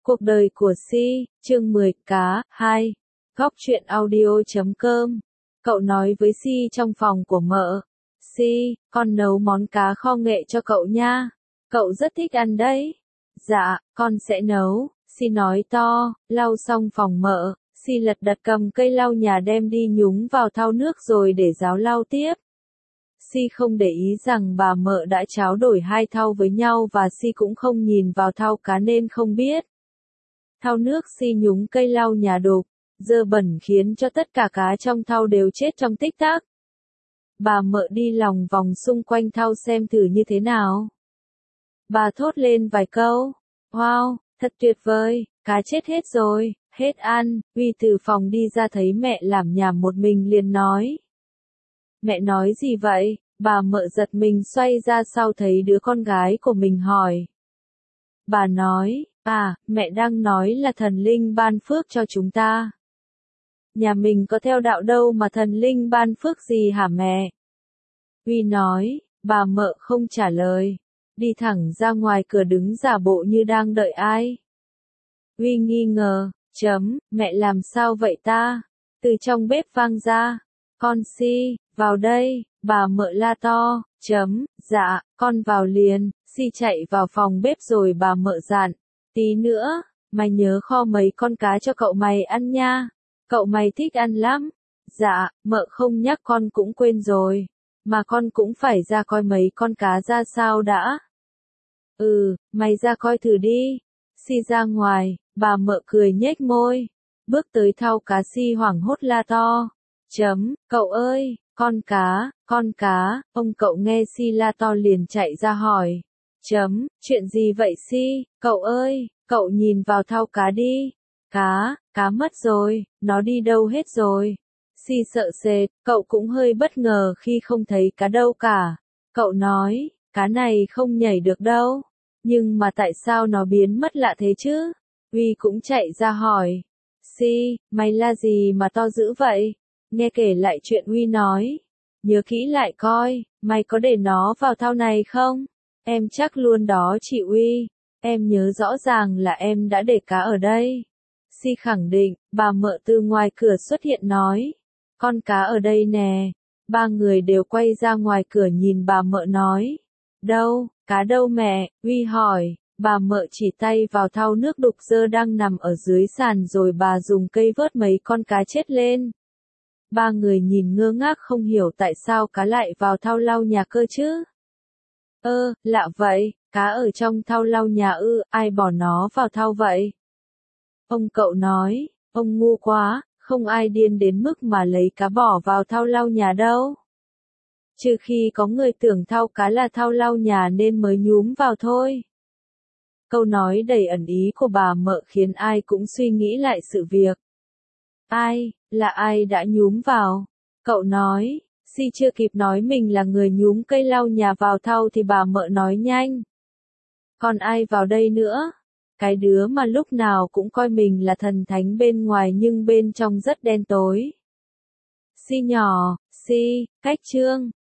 Cuộc đời của Si, chương 10 cá, 2. Góc truyện audio.com. Cậu nói với Si trong phòng của mợ. Si, con nấu món cá kho nghệ cho cậu nha. Cậu rất thích ăn đấy. Dạ, con sẽ nấu, Si nói to, lau xong phòng mợ. Si lật đật cầm cây lau nhà đem đi nhúng vào thau nước rồi để ráo lau tiếp. Si không để ý rằng bà mợ đã tráo đổi hai thau với nhau và Si cũng không nhìn vào thau cá nên không biết. Thau nước Si nhúng cây lau nhà đục, dơ bẩn khiến cho tất cả cá trong thau đều chết trong tích tắc. Bà mợ đi lòng vòng xung quanh thau xem thử như thế nào. Bà thốt lên vài câu. Wow, thật tuyệt vời, cá chết hết rồi, hết ăn. Huy từ phòng đi ra thấy mẹ làm nhảm một mình liền nói. Mẹ nói gì vậy? Bà mợ giật mình xoay ra sau thấy đứa con gái của mình hỏi. Bà nói, mẹ đang nói là thần linh ban phước cho chúng ta. Nhà mình có theo đạo đâu mà thần linh ban phước gì hả mẹ? Huy nói, bà mợ không trả lời. Đi thẳng ra ngoài cửa đứng giả bộ như đang đợi ai. Huy nghi ngờ, mẹ làm sao vậy ta? Từ trong bếp vang ra. Con Si, vào đây, bà mợ la to, dạ, con vào liền. Si chạy vào phòng bếp rồi bà mợ dặn, tí nữa, mày nhớ kho mấy con cá cho cậu mày ăn nha. Cậu mày thích ăn lắm. Dạ, mợ không nhắc con cũng quên rồi. Mà con cũng phải ra coi mấy con cá ra sao đã. Mày ra coi thử đi. Si ra ngoài, bà mợ cười nhếch môi. Bước tới thau cá Si hoảng hốt la to. Cậu ơi, con cá, ông cậu nghe Si la to liền chạy ra hỏi. Chuyện gì vậy Si, cậu ơi, cậu nhìn vào thau cá đi. Cá mất rồi, nó đi đâu hết rồi. Si sợ sệt, cậu cũng hơi bất ngờ khi không thấy cá đâu cả. Cậu nói, cá này không nhảy được đâu. Nhưng mà tại sao nó biến mất lạ thế chứ? Huy cũng chạy ra hỏi. Si, mày la gì mà to dữ vậy? Nghe kể lại chuyện Huy nói. Nhớ kỹ lại coi, mày có để nó vào thau này không? Em chắc luôn đó chị Huy. Em nhớ rõ ràng là em đã để cá ở đây. Si khẳng định, bà mợ từ ngoài cửa xuất hiện nói. Con cá ở đây nè. Ba người đều quay ra ngoài cửa nhìn bà mợ nói. Đâu, cá đâu mẹ? Huy hỏi. Bà mợ chỉ tay vào thau nước đục dơ đang nằm ở dưới sàn rồi bà dùng cây vớt mấy con cá chết lên. Ba người nhìn ngơ ngác không hiểu tại sao cá lại vào thau lau nhà cơ chứ. Lạ vậy, cá ở trong thau lau nhà ai bỏ nó vào thau vậy? Ông cậu nói, ông ngu quá, không ai điên đến mức mà lấy cá bỏ vào thau lau nhà đâu. Trừ khi có người tưởng thau cá là thau lau nhà nên mới nhúm vào thôi. Câu nói đầy ẩn ý của bà mợ khiến ai cũng suy nghĩ lại sự việc. Là ai đã nhúm vào? Cậu nói, Si chưa kịp nói mình là người nhúm cây lau nhà vào thau thì bà mợ nói nhanh. Còn ai vào đây nữa? Cái đứa mà lúc nào cũng coi mình là thần thánh bên ngoài nhưng bên trong rất đen tối. Si nhỏ, Si, cách chương.